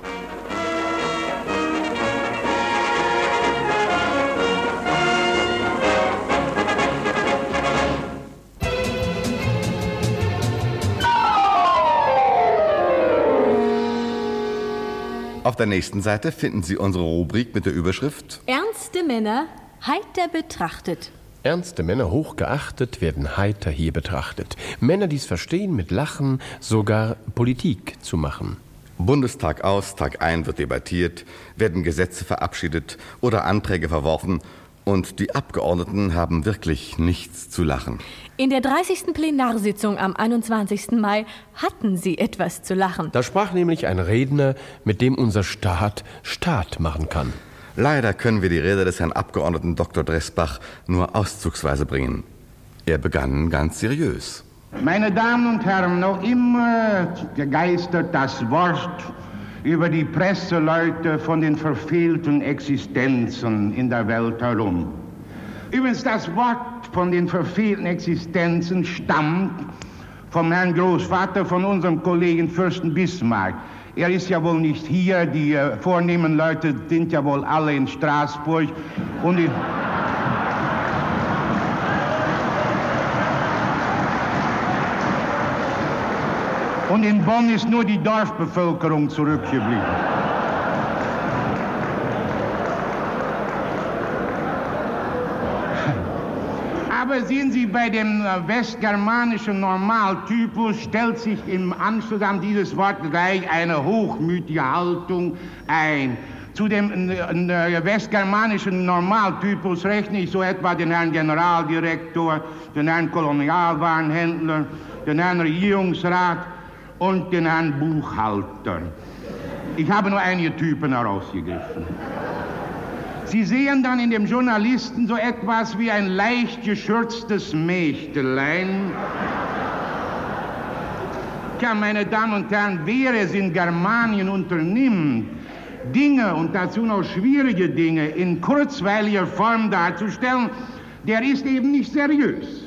Auf der nächsten Seite finden Sie unsere Rubrik mit der Überschrift Ernste Männer heiter betrachtet. Ernste Männer, hochgeachtet, werden heiter hier betrachtet. Männer, die es verstehen, mit Lachen sogar Politik zu machen. Bundestag aus, Tag ein wird debattiert, werden Gesetze verabschiedet oder Anträge verworfen und die Abgeordneten haben wirklich nichts zu lachen. In der dreißigsten Plenarsitzung am einundzwanzigsten Mai hatten sie etwas zu lachen. Da sprach nämlich ein Redner, mit dem unser Staat Staat machen kann. Leider können wir die Rede des Herrn Abgeordneten Doktor Dressbach nur auszugsweise bringen. Er begann ganz seriös. Meine Damen und Herren, noch immer gegeistert das Wort über die Presseleute von den verfehlten Existenzen in der Welt herum. Übrigens, das Wort von den verfehlten Existenzen stammt vom Herrn Großvater, von unserem Kollegen Fürsten Bismarck. Er ist ja wohl nicht hier, die äh, vornehmen Leute sind ja wohl alle in Straßburg. Und die Und in Bonn ist nur die Dorfbevölkerung zurückgeblieben. Aber sehen Sie, bei dem westgermanischen Normaltypus stellt sich im Anschluss an dieses Wort gleich eine hochmütige Haltung ein. Zu dem äh, westgermanischen Normaltypus rechne ich so etwa den Herrn Generaldirektor, den Herrn Kolonialwarenhändler, den Herrn Regierungsrat und den Herrn Buchhalter. Ich habe nur einige Typen herausgegriffen. Sie sehen dann in dem Journalisten so etwas wie ein leicht geschürztes Mächtelein. Ja, meine Damen und Herren, wer es in Germanien unternimmt, Dinge und dazu noch schwierige Dinge in kurzweiliger Form darzustellen, der ist eben nicht seriös.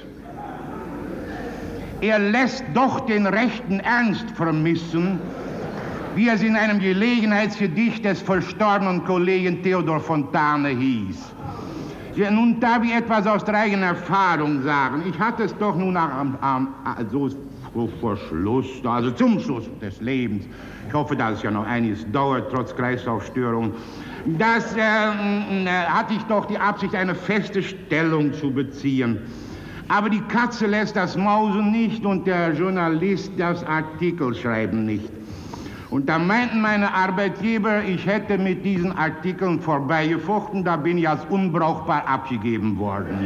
Er lässt doch den rechten Ernst vermissen, wie es in einem Gelegenheitsgedicht des verstorbenen Kollegen Theodor Fontane hieß. Ja, nun darf ich etwas aus der eigenen Erfahrung sagen. Ich hatte es doch nun am, am, also vor Schluss, also zum Schluss des Lebens, ich hoffe, dass es ja noch einiges dauert, trotz Kreislaufstörungen, das äh, äh, hatte ich doch die Absicht, eine feste Stellung zu beziehen. Aber die Katze lässt das Mausen nicht und der Journalist das Artikelschreiben nicht. Und da meinten meine Arbeitgeber, ich hätte mit diesen Artikeln vorbeigefochten, da bin ich als unbrauchbar abgegeben worden.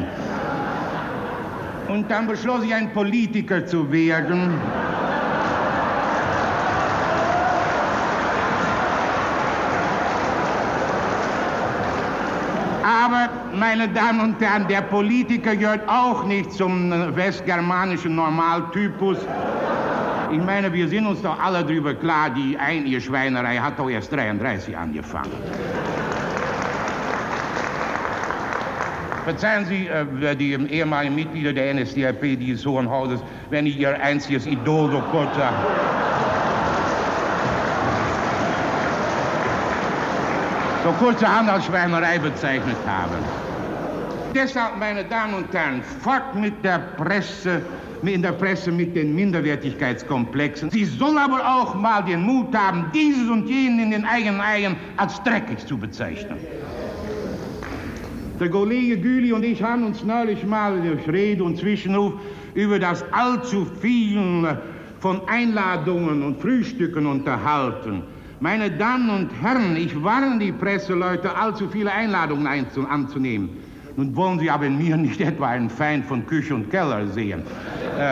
Und dann beschloss ich, ein Politiker zu werden. Aber, meine Damen und Herren, der Politiker gehört auch nicht zum westgermanischen Normaltypus. Ich meine, wir sind uns doch alle darüber klar, die Einierschweinerei hat doch erst dreiunddreißig angefangen. Verzeihen Sie, äh, die ehemaligen Mitglieder der N S D A P dieses Hohen Hauses, wenn ich Ihr einziges Idol so kurz sage. so kurzerhand als Schweinerei bezeichnet habe. Deshalb, meine Damen und Herren, fort mit der Presse, in der Presse mit den Minderwertigkeitskomplexen. Sie soll aber auch mal den Mut haben, dieses und jenen in den eigenen Eiern als dreckig zu bezeichnen. Der Kollege Güli und ich haben uns neulich mal durch Rede und Zwischenruf über das allzu viel von Einladungen und Frühstücken unterhalten. Meine Damen und Herren, ich warne die Presseleute, allzu viele Einladungen anzunehmen. Nun wollen Sie aber in mir nicht etwa einen Feind von Küche und Keller sehen. Äh,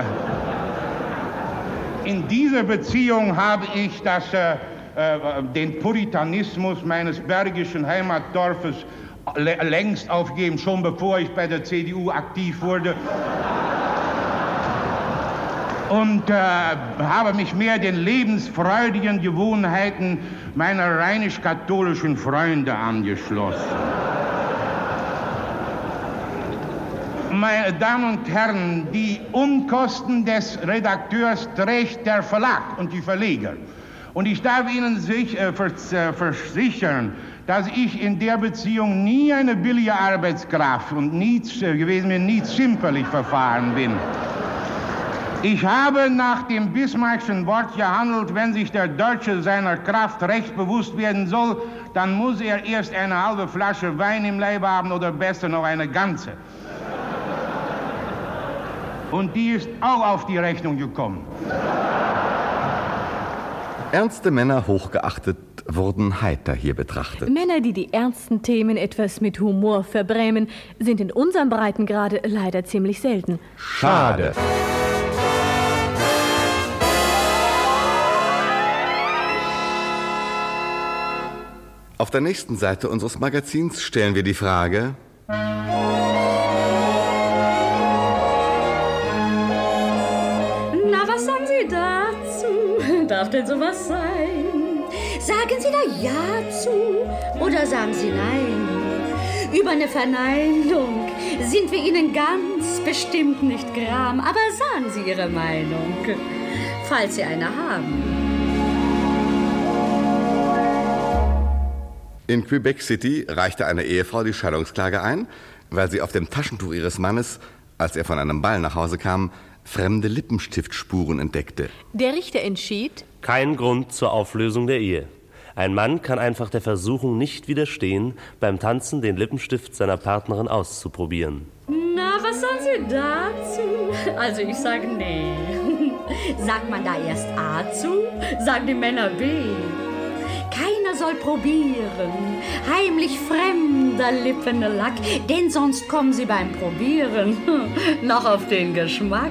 in dieser Beziehung habe ich das, äh, äh, den Puritanismus meines bergischen Heimatdorfes längst aufgegeben, schon bevor ich bei der C D U aktiv wurde. Und äh, habe mich mehr den lebensfreudigen Gewohnheiten meiner rheinisch-katholischen Freunde angeschlossen. Meine Damen und Herren, die Unkosten des Redakteurs trägt der Verlag und die Verleger. Und ich darf Ihnen sich, äh, vers äh, versichern, dass ich in der Beziehung nie eine billige Arbeitskraft und nie äh, gewesen bin, nie zimperlich verfahren bin. Ich habe nach dem Bismarckschen Wort gehandelt, wenn sich der Deutsche seiner Kraft recht bewusst werden soll, dann muss er erst eine halbe Flasche Wein im Leib haben oder besser noch eine ganze. Und die ist auch auf die Rechnung gekommen. Ernste Männer, hochgeachtet, wurden heiter hier betrachtet. Männer, die die ernsten Themen etwas mit Humor verbrämen, sind in unserem Breitengrade leider ziemlich selten. Schade. Auf der nächsten Seite unseres Magazins stellen wir die Frage: Na, was sagen Sie dazu? Darf denn sowas sein? Sagen Sie da Ja zu oder sagen Sie Nein? Über eine Verneinung sind wir Ihnen ganz bestimmt nicht gram, aber sagen Sie Ihre Meinung, falls Sie eine haben. In Quebec City reichte eine Ehefrau die Scheidungsklage ein, weil sie auf dem Taschentuch ihres Mannes, als er von einem Ball nach Hause kam, fremde Lippenstiftspuren entdeckte. Der Richter entschied: Kein Grund zur Auflösung der Ehe. Ein Mann kann einfach der Versuchung nicht widerstehen, beim Tanzen den Lippenstift seiner Partnerin auszuprobieren. Na, was sagen Sie dazu? Also ich sage nee. Sagt man da erst A zu, sagen die Männer B. Keiner soll probieren, heimlich fremder Lippenlack, denn sonst kommen sie beim Probieren noch auf den Geschmack.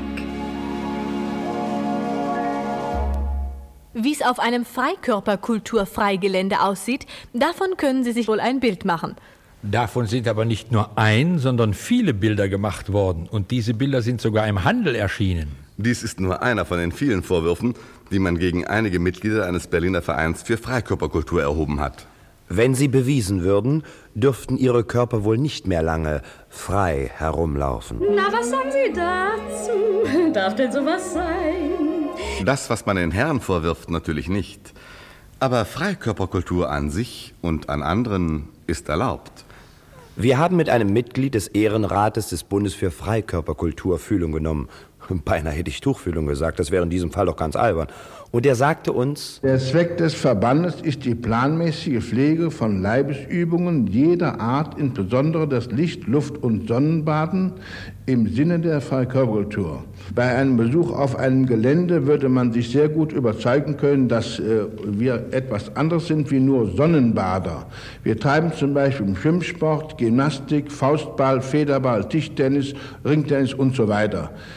Wie es auf einem Freikörperkulturfreigelände aussieht, davon können Sie sich wohl ein Bild machen. Davon sind aber nicht nur ein, sondern viele Bilder gemacht worden. Und diese Bilder sind sogar im Handel erschienen. Dies ist nur einer von den vielen Vorwürfen, die man gegen einige Mitglieder eines Berliner Vereins für Freikörperkultur erhoben hat. Wenn sie bewiesen würden, dürften ihre Körper wohl nicht mehr lange frei herumlaufen. Na, was sagen Sie dazu? Darf denn sowas sein? Das, was man den Herren vorwirft, natürlich nicht. Aber Freikörperkultur an sich und an anderen ist erlaubt. Wir haben mit einem Mitglied des Ehrenrates des Bundes für Freikörperkultur Fühlung genommen. Beinahe hätte ich Tuchfühlung gesagt, das wäre in diesem Fall doch ganz albern. Und er sagte uns: Der Zweck des Verbandes ist die planmäßige Pflege von Leibesübungen jeder Art, insbesondere das Licht-, Luft- und Sonnenbaden im Sinne der Freikörperkultur. Bei einem Besuch auf einem Gelände würde man sich sehr gut überzeugen können, dass äh, wir etwas anderes sind wie nur Sonnenbader. Wir treiben zum Beispiel Schwimmsport, Gymnastik, Faustball, Federball, Tischtennis, Ringtennis und so weiter.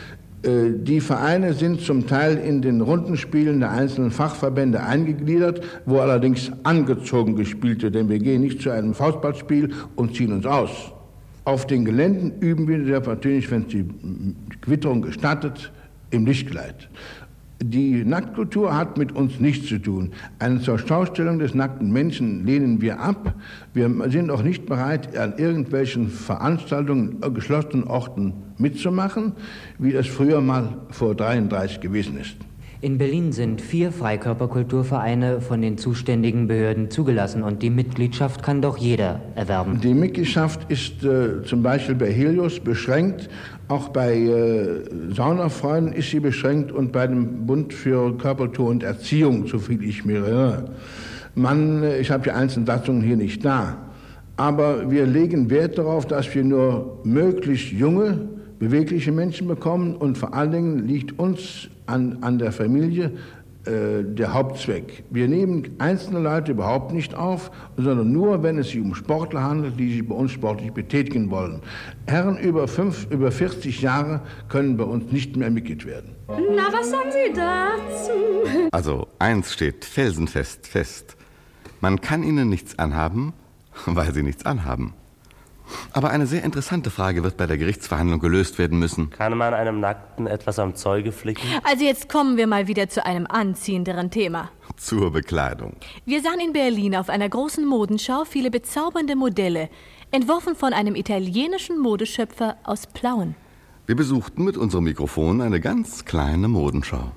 Die Vereine sind zum Teil in den Rundenspielen der einzelnen Fachverbände eingegliedert, wo allerdings angezogen gespielt wird, denn wir gehen nicht zu einem Faustballspiel und ziehen uns aus. Auf den Geländen üben wir natürlich, wenn es die Witterung gestattet, im Lichtkleid. Die Nacktkultur hat mit uns nichts zu tun. Eine Zurschaustellung des nackten Menschen lehnen wir ab. Wir sind auch nicht bereit, an irgendwelchen Veranstaltungen, geschlossenen Orten mitzumachen, wie das früher mal vor dreiunddreißig gewesen ist. In Berlin sind vier Freikörperkulturvereine von den zuständigen Behörden zugelassen und die Mitgliedschaft kann doch jeder erwerben. Die Mitgliedschaft ist äh, zum Beispiel bei Helios beschränkt, auch bei äh, Saunafreunden ist sie beschränkt und bei dem Bund für Körperkultur und Erziehung, soviel ich mir erinnere. Man, ich habe die einzelnen Satzungen hier nicht da, aber wir legen Wert darauf, dass wir nur möglichst junge, bewegliche Menschen bekommen und vor allen Dingen liegt uns an, an der Familie äh, der Hauptzweck. Wir nehmen einzelne Leute überhaupt nicht auf, sondern nur, wenn es sich um Sportler handelt, die sich bei uns sportlich betätigen wollen. Herren über, fünf, über vierzig Jahre können bei uns nicht mehr Mitglied werden. Na, was sagen Sie dazu? Also, eins steht felsenfest fest. Man kann ihnen nichts anhaben, weil sie nichts anhaben. Aber eine sehr interessante Frage wird bei der Gerichtsverhandlung gelöst werden müssen. Kann man einem Nackten etwas am Zeuge flicken? Also jetzt kommen wir mal wieder zu einem anziehenderen Thema. Zur Bekleidung. Wir sahen in Berlin auf einer großen Modenschau viele bezaubernde Modelle, entworfen von einem italienischen Modeschöpfer aus Plauen. Wir besuchten mit unserem Mikrofon eine ganz kleine Modenschau.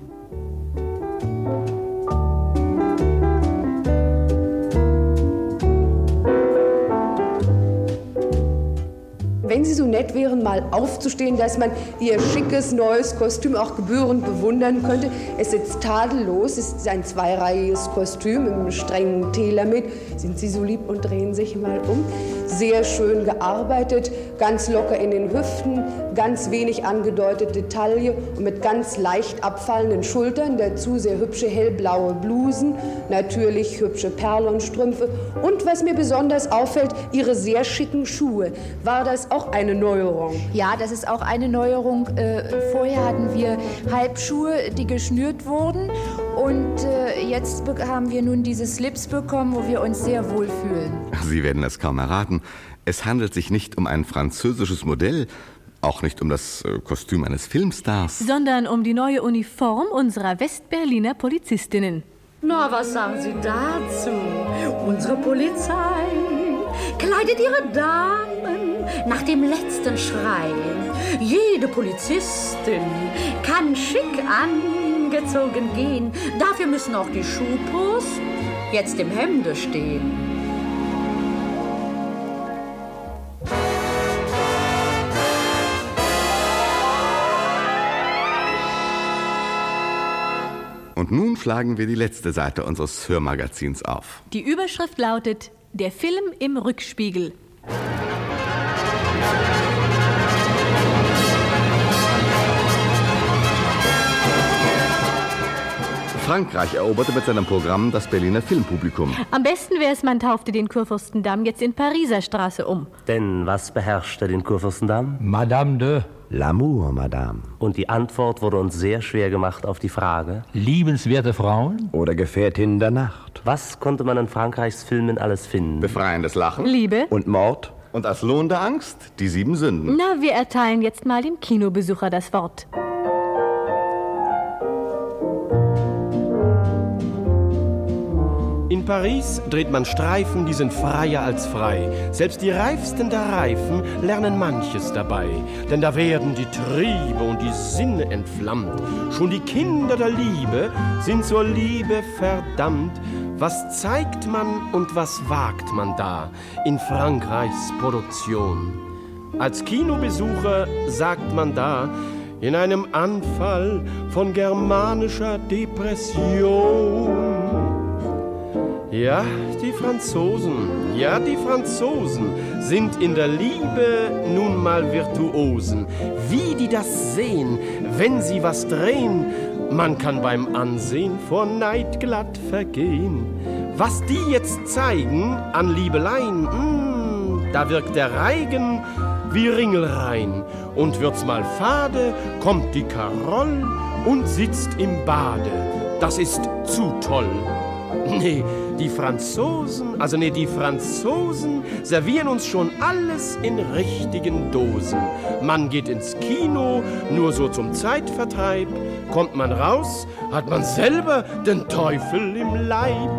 Wenn Sie so nett wären, mal aufzustehen, dass man Ihr schickes, neues Kostüm auch gebührend bewundern könnte. Es sitzt tadellos, es ist ein zweireihiges Kostüm im strengen Tailor mit. Sind Sie so lieb und drehen sich mal um? Sehr schön gearbeitet, ganz locker in den Hüften, ganz wenig angedeutete Taille und mit ganz leicht abfallenden Schultern. Dazu sehr hübsche hellblaue Blusen, natürlich hübsche Perlenstrümpfe. Und was mir besonders auffällt, Ihre sehr schicken Schuhe. War das auch eine Neuerung? Ja, das ist auch eine Neuerung. Äh, vorher hatten wir Halbschuhe, die geschnürt wurden. Und äh, jetzt haben wir nun diese Slips bekommen, wo wir uns sehr wohl fühlen. Sie werden es kaum erraten. Es handelt sich nicht um ein französisches Modell, auch nicht um das äh, Kostüm eines Filmstars, sondern um die neue Uniform unserer Westberliner Polizistinnen. Na, was sagen Sie dazu? Unsere Polizei kleidet ihre Damen nach dem letzten Schrei. Jede Polizistin kann schick angezogen gehen. Dafür müssen auch die Schupos jetzt im Hemde stehen. Und nun schlagen wir die letzte Seite unseres Hörmagazins auf. Die Überschrift lautet: Der Film im Rückspiegel. Frankreich eroberte mit seinem Programm das Berliner Filmpublikum. Am besten wäre es, man taufte den Kurfürstendamm jetzt in Pariser Straße um. Denn was beherrschte den Kurfürstendamm? Madame de L'amour, Madame. Und die Antwort wurde uns sehr schwer gemacht auf die Frage: Liebenswerte Frauen oder Gefährtinnen der Nacht? Was konnte man in Frankreichs Filmen alles finden? Befreiendes Lachen. Liebe. Und Mord. Und als Lohn der Angst die sieben Sünden. Na, wir erteilen jetzt mal dem Kinobesucher das Wort. In Paris dreht man Streifen, die sind freier als frei. Selbst die Reifsten der Reifen lernen manches dabei. Denn da werden die Triebe und die Sinne entflammt. Schon die Kinder der Liebe sind zur Liebe verdammt. Was zeigt man und was wagt man da in Frankreichs Produktion? Als Kinobesucher sagt man da, in einem Anfall von germanischer Depression. Ja, die Franzosen, ja, die Franzosen sind in der Liebe nun mal Virtuosen. Wie die das sehen, wenn sie was drehen, man kann beim Ansehen vor Neid glatt vergehen. Was die jetzt zeigen an Liebeleien, mh, da wirkt der Reigen wie Ringelrein. Und wird's mal fade, kommt die Karoll und sitzt im Bade. Das ist zu toll. Nee, die Franzosen, also nee, die Franzosen servieren uns schon alles in richtigen Dosen. Man geht ins Kino, nur so zum Zeitvertreib. Kommt man raus, hat man selber den Teufel im Leib.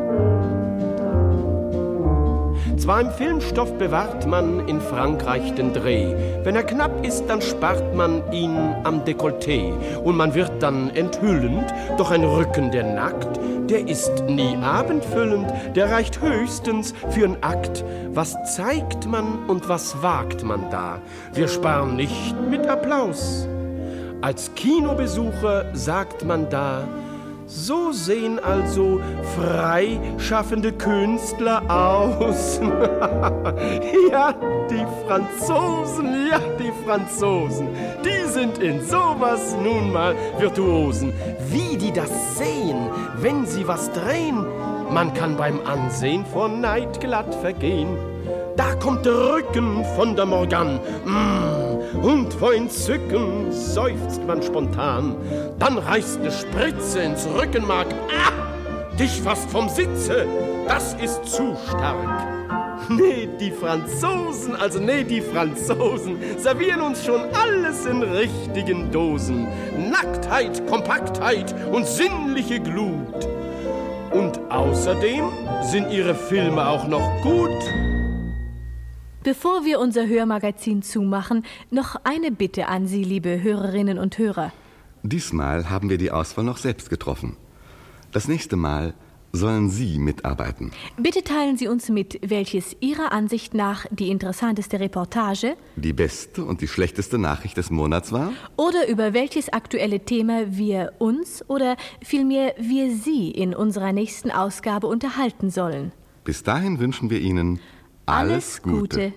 Zwar im Filmstoff bewahrt man in Frankreich den Dreh. Wenn er knapp ist, dann spart man ihn am Dekolleté. Und man wird dann enthüllend, doch ein Rücken, der nackt, der ist nie abendfüllend, der reicht höchstens für einen Akt. Was zeigt man und was wagt man da? Wir sparen nicht mit Applaus. Als Kinobesucher sagt man da, so sehen also freischaffende Künstler aus. Ja, die Franzosen, ja, die Franzosen, die sind in sowas nun mal Virtuosen. Wie die das sehen, wenn sie was drehen, man kann beim Ansehen vor Neid glatt vergehen. Da kommt der Rücken von der Morgan, mm, und vor Entzücken seufzt man spontan. Dann reißt eine Spritze ins Rückenmark, ah, dich fast vom Sitze, das ist zu stark. Nee, die Franzosen, also nee, die Franzosen servieren uns schon alles in richtigen Dosen. Nacktheit, Kompaktheit und sinnliche Glut. Und außerdem sind ihre Filme auch noch gut. Bevor wir unser Hörmagazin zumachen, noch eine Bitte an Sie, liebe Hörerinnen und Hörer. Diesmal haben wir die Auswahl noch selbst getroffen. Das nächste Mal sollen Sie mitarbeiten. Bitte teilen Sie uns mit, welches Ihrer Ansicht nach die interessanteste Reportage, die beste und die schlechteste Nachricht des Monats war, oder über welches aktuelle Thema wir uns oder vielmehr wir Sie in unserer nächsten Ausgabe unterhalten sollen. Bis dahin wünschen wir Ihnen alles Gute.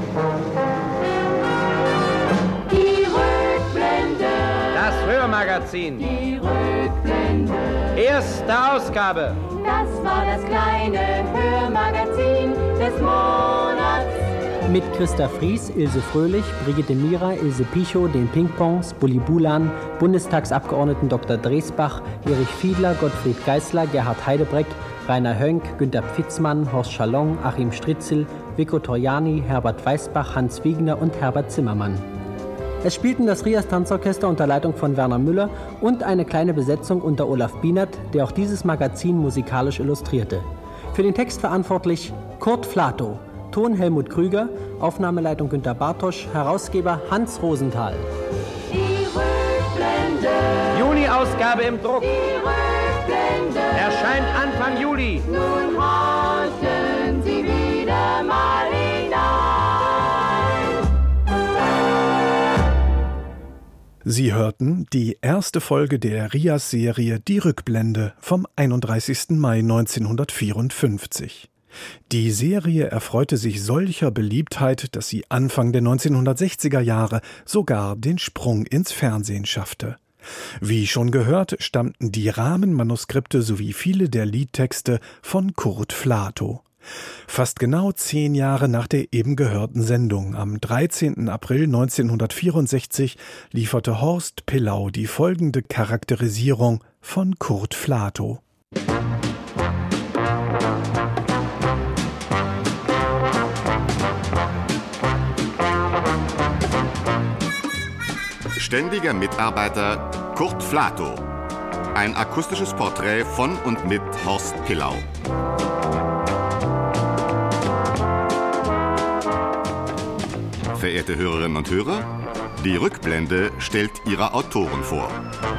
Die Rückblende. Das Hörmagazin. Die Rückblende. Erste Ausgabe. Das war das kleine Hörmagazin des Monats. Mit Christa Fries, Ilse Fröhlich, Brigitte Mira, Ilse Pichow, den Pingpongs, Bulli Bulan, Bundestagsabgeordneten Doktor Dresbach, Erich Fiedler, Gottfried Geißler, Gerhard Heidebreck, Rainer Hönk, Günter Pfitzmann, Horst Schalon, Achim Stritzel, Vico Torjani, Herbert Weißbach, Hans Wiegner und Herbert Zimmermann. Es spielten das Rias Tanzorchester unter Leitung von Werner Müller und eine kleine Besetzung unter Olaf Bienert, der auch dieses Magazin musikalisch illustrierte. Für den Text verantwortlich Kurt Flato, Ton Helmut Krüger, Aufnahmeleitung Günter Bartosch, Herausgeber Hans Rosenthal. Die Rückblende. Juni-Ausgabe im Druck. Die Rückblende. Erscheint Anfang Juli. Nun horchen Sie wieder mal hinein. Sie hörten die erste Folge der Rias-Serie Die Rückblende vom einunddreißigsten Mai neunzehnhundertvierundfünfzig. Die Serie erfreute sich solcher Beliebtheit, dass sie Anfang der neunzehnhundertsechziger Jahre sogar den Sprung ins Fernsehen schaffte. Wie schon gehört, stammten die Rahmenmanuskripte sowie viele der Liedtexte von Kurt Flato. Fast genau zehn Jahre nach der eben gehörten Sendung, am dreizehnten April neunzehnhundertvierundsechzig, lieferte Horst Pillau die folgende Charakterisierung von Kurt Flato. Ständiger Mitarbeiter Kurt Flato. Ein akustisches Porträt von und mit Horst Pillau. Verehrte Hörerinnen und Hörer, die Rückblende stellt ihre Autoren vor.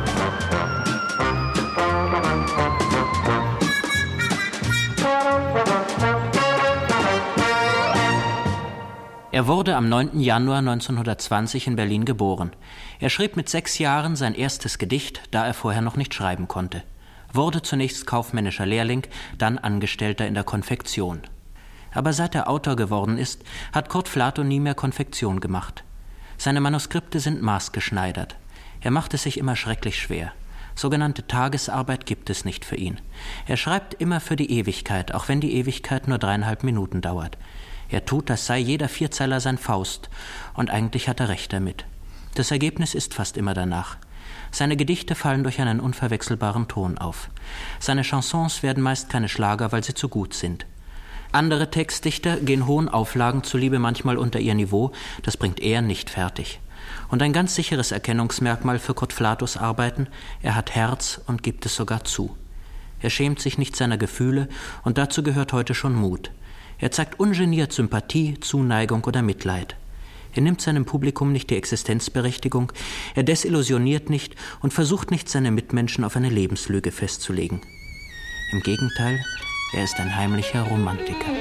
Er wurde am neunten Januar neunzehnhundertzwanzig in Berlin geboren. Er schrieb mit sechs Jahren sein erstes Gedicht, da er vorher noch nicht schreiben konnte. Wurde zunächst kaufmännischer Lehrling, dann Angestellter in der Konfektion. Aber seit er Autor geworden ist, hat Kurt Flato nie mehr Konfektion gemacht. Seine Manuskripte sind maßgeschneidert. Er macht es sich immer schrecklich schwer. Sogenannte Tagesarbeit gibt es nicht für ihn. Er schreibt immer für die Ewigkeit, auch wenn die Ewigkeit nur dreieinhalb Minuten dauert. Er tut, als sei jeder Vierzeiler sein Faust, und eigentlich hat er recht damit. Das Ergebnis ist fast immer danach. Seine Gedichte fallen durch einen unverwechselbaren Ton auf. Seine Chansons werden meist keine Schlager, weil sie zu gut sind. Andere Textdichter gehen hohen Auflagen zuliebe manchmal unter ihr Niveau, das bringt er nicht fertig. Und ein ganz sicheres Erkennungsmerkmal für Kurt Flatos Arbeiten: er hat Herz und gibt es sogar zu. Er schämt sich nicht seiner Gefühle, und dazu gehört heute schon Mut. Er zeigt ungeniert Sympathie, Zuneigung oder Mitleid. Er nimmt seinem Publikum nicht die Existenzberechtigung, er desillusioniert nicht und versucht nicht, seine Mitmenschen auf eine Lebenslüge festzulegen. Im Gegenteil, er ist ein heimlicher Romantiker.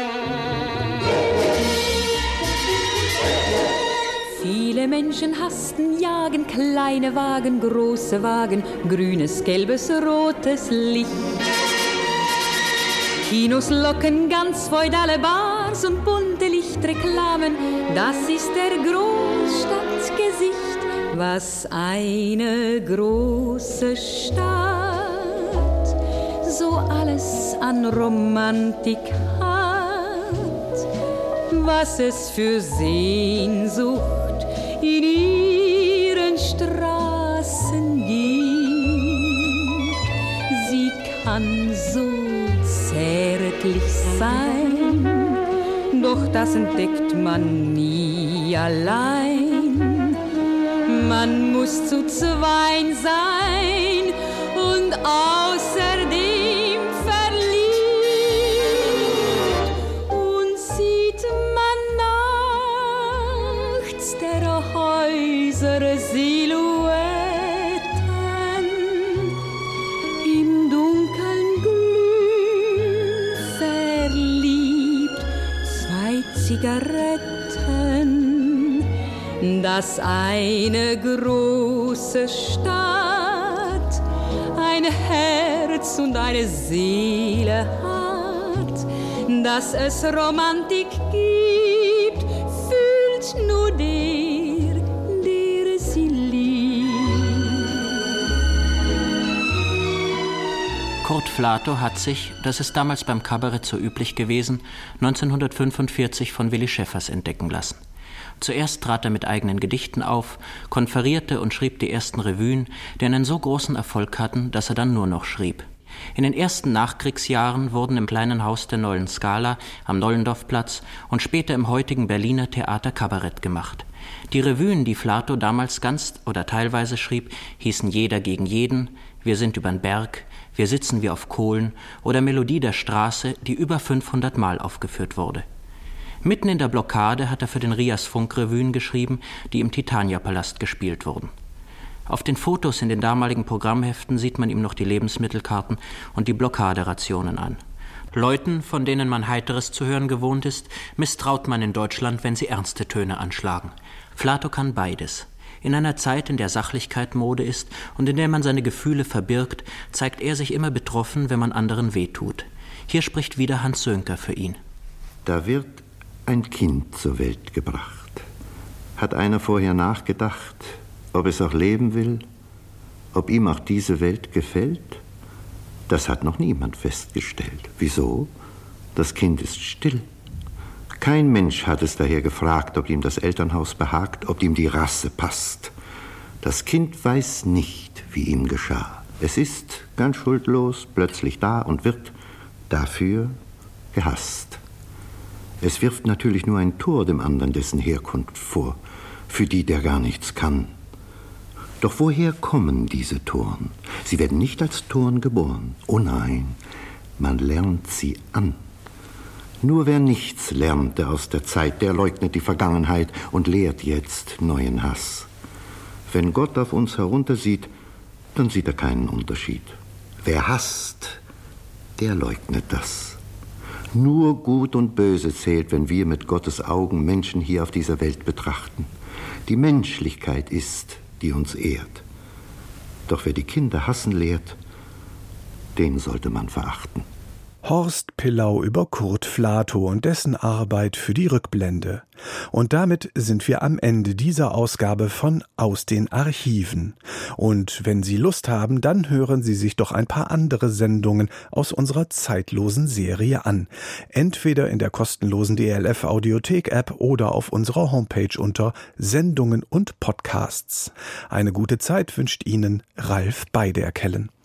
Viele Menschen hasten, jagen kleine Wagen, große Wagen, grünes, gelbes, rotes Licht. Kinos locken ganz feudale Bars und bunte Lichtreklamen, das ist der Großstadtgesicht. Was eine große Stadt so alles an Romantik hat, was es für Sehnsucht in ihren Straßen gibt. Sie kann so zärtlich sein, doch das entdeckt man nie allein. Man muss zu zweien sein und außerdem verliebt. Und sieht man nachts der Häuser Silhouetten im dunkeln Glüh verliebt, zwei Zigaretten, dass eine große Stadt ein Herz und eine Seele hat, dass es Romantik gibt, fühlt nur der, der sie liebt. Kurt Flato hat sich, das ist damals beim Kabarett so üblich gewesen, neunzehnhundertfünfundvierzig von Willy Schäffers entdecken lassen. Zuerst trat er mit eigenen Gedichten auf, konferierte und schrieb die ersten Revuen, die einen so großen Erfolg hatten, dass er dann nur noch schrieb. In den ersten Nachkriegsjahren wurden im kleinen Haus der Neuen Scala am Nollendorfplatz und später im heutigen Berliner Theater Kabarett gemacht. Die Revuen, die Flato damals ganz oder teilweise schrieb, hießen Jeder gegen jeden, Wir sind übern Berg, Wir sitzen wie auf Kohlen oder Melodie der Straße, die über fünfhundert Mal aufgeführt wurde. Mitten in der Blockade hat er für den Rias Funk Revuen geschrieben, die im Titania-Palast gespielt wurden. Auf den Fotos in den damaligen Programmheften sieht man ihm noch die Lebensmittelkarten und die Blockaderationen an. Leuten, von denen man Heiteres zu hören gewohnt ist, misstraut man in Deutschland, wenn sie ernste Töne anschlagen. Flato kann beides. In einer Zeit, in der Sachlichkeit Mode ist und in der man seine Gefühle verbirgt, zeigt er sich immer betroffen, wenn man anderen wehtut. Hier spricht wieder Hans Sönker für ihn. Da wird ein Kind zur Welt gebracht. Hat einer vorher nachgedacht, ob es auch leben will, ob ihm auch diese Welt gefällt? Das hat noch niemand festgestellt. Wieso? Das Kind ist still. Kein Mensch hat es daher gefragt, ob ihm das Elternhaus behagt, ob ihm die Rasse passt. Das Kind weiß nicht, wie ihm geschah. Es ist ganz schuldlos plötzlich da und wird dafür gehasst. Es wirft natürlich nur ein Tor dem anderen dessen Herkunft vor, für die der gar nichts kann. Doch woher kommen diese Toren? Sie werden nicht als Toren geboren. Oh nein, man lernt sie an. Nur wer nichts lernte aus der Zeit, der leugnet die Vergangenheit und lehrt jetzt neuen Hass. Wenn Gott auf uns heruntersieht, dann sieht er keinen Unterschied. Wer hasst, der leugnet das. Nur Gut und Böse zählt, wenn wir mit Gottes Augen Menschen hier auf dieser Welt betrachten. Die Menschlichkeit ist, die uns ehrt. Doch wer die Kinder hassen lehrt, den sollte man verachten. Horst Pillau über Kurt Flato und dessen Arbeit für die Rückblende. Und damit sind wir am Ende dieser Ausgabe von Aus den Archiven. Und wenn Sie Lust haben, dann hören Sie sich doch ein paar andere Sendungen aus unserer zeitlosen Serie an. Entweder in der kostenlosen D L F Audiothek-App oder auf unserer Homepage unter Sendungen und Podcasts. Eine gute Zeit wünscht Ihnen Ralf Beiderkellen.